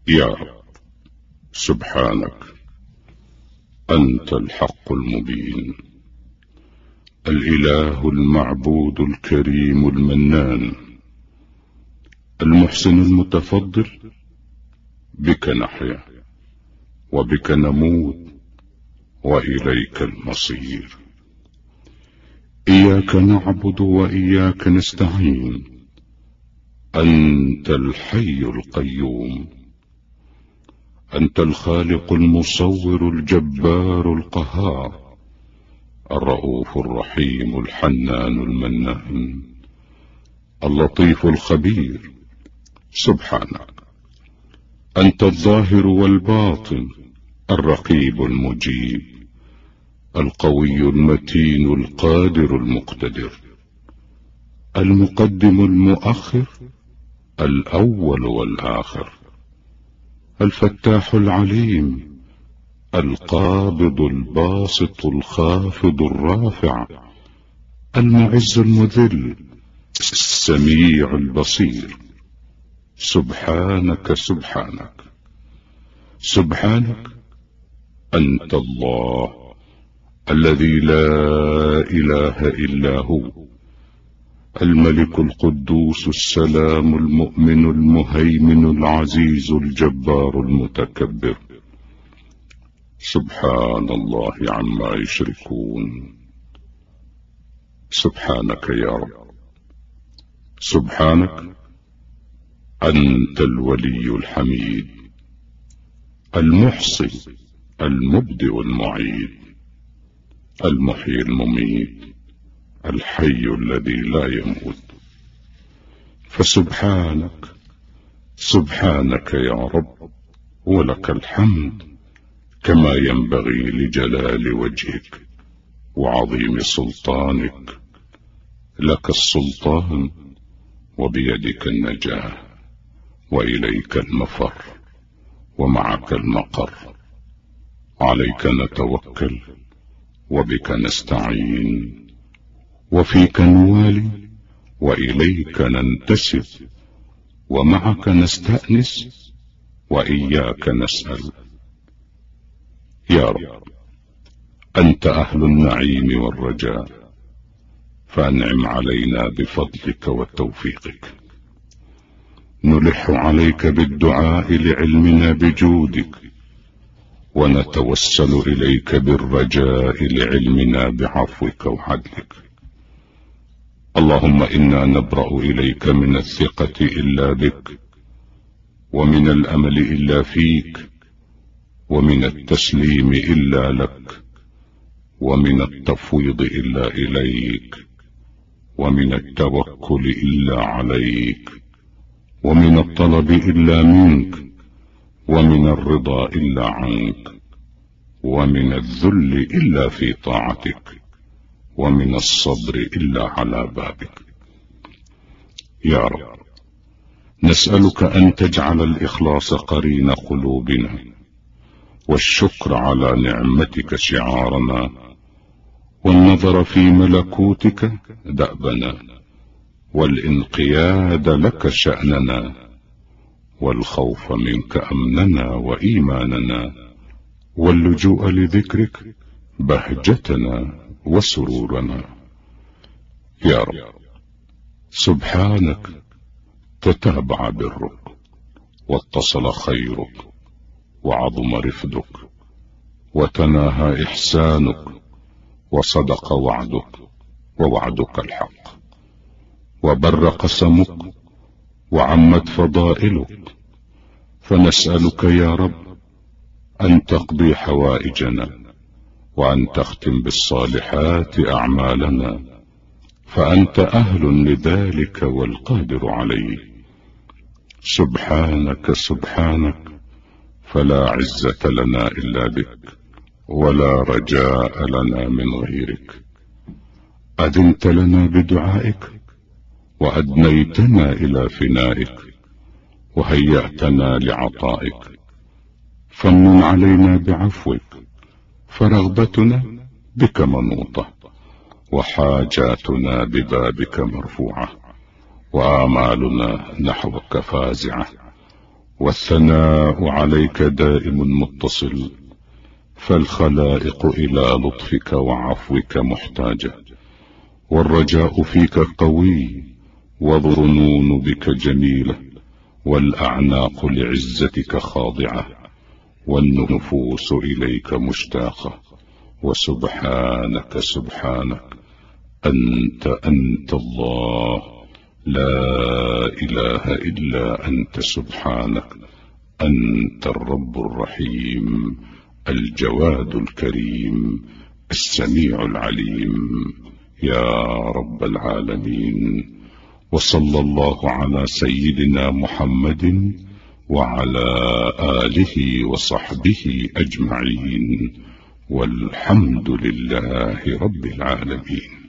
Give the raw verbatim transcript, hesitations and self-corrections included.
يا رب سبحانك أنت الحق المبين، الإله المعبود الكريم المنان، المحسن المتفضل. بك نحيا وبك نموت وإليك المصير. إياك نعبد وإياك نستعين، أنت الحي القيوم، أنت الخالق المصور الجبار القهار، الرؤوف الرحيم الحنان المنان، اللطيف الخبير. سبحانك أنت الظاهر والباطن، الرقيب المجيب، القوي المتين القادر المقتدر، المقدم المؤخر، الأول والآخر، الفتاح العليم، القابض الباسط الخافض الرافع، المعز المذل، السميع البصير. سبحانك سبحانك سبحانك أنت الله الذي لا إله إلا هو، الملك القدوس السلام المؤمن المهيمن العزيز الجبار المتكبر. سبحان الله عما يشركون. سبحانك يا رب سبحانك أنت الولي الحميد، المحصي المبدئ المعيد، المحيي المميت، الحي الذي لا يموت. فسبحانك سبحانك يا رب، ولك الحمد كما ينبغي لجلال وجهك وعظيم سلطانك. لك السلطان وبيدك النجاة، وإليك المفر ومعك المقر. عليك نتوكل وبك نستعين، وفيك نوالي وإليك ننتسب، ومعك نستأنس وإياك نسأل. يا رب أنت أهل النعيم والرجاء، فأنعم علينا بفضلك وتوفيقك. نلح عليك بالدعاء لعلمنا بجودك، ونتوسل إليك بالرجاء لعلمنا بعفوك وعدلك. اللهم إنا نبرأ إليك من الثقة إلا بك، ومن الأمل إلا فيك، ومن التسليم إلا لك، ومن التفويض إلا إليك، ومن التوكل إلا عليك، ومن الطلب إلا منك، ومن الرضا إلا عنك، ومن الذل إلا في طاعتك، ومن الصبر إلا على بابك. يا رب نسألك أن تجعل الإخلاص قرين قلوبنا، والشكر على نعمتك شعارنا، والنظر في ملكوتك دأبنا، والانقياد لك شأننا، والخوف منك أمننا وإيماننا، واللجوء لذكرك بهجتنا وسرورنا. يا رب سبحانك تتابع برك، واتصل خيرك، وعظم رفدك، وتناهى إحسانك، وصدق وعدك ووعدك الحق، وبر قسمك وعمت فضائلك. فنسألك يا رب أن تقضي حوائجنا، وأن تختم بالصالحات أعمالنا، فأنت أهل لذلك والقادر عليه. سبحانك سبحانك فلا عزة لنا إلا بك، ولا رجاء لنا من غيرك. أذنت لنا بدعائك، وأدنيتنا إلى فنائك، وهيأتنا لعطائك. فمن علينا بعفوك، فرغبتنا بك منوطة، وحاجاتنا ببابك مرفوعة، وآمالنا نحوك فازعة، والثناء عليك دائم متصل، فالخلائق إلى لطفك وعفوك محتاجة، والرجاء فيك قوي، والظنون بك جميلة، والأعناق لعزتك خاضعة، والنفوس إليك مشتاقة. وسبحانك سبحانك أنت أنت الله، لا إله إلا أنت، سبحانك أنت الرب الرحيم الجواد الكريم السميع العليم يا رب العالمين. وصلى الله على سيدنا محمد وعلى آله وصحبه أجمعين، والحمد لله رب العالمين.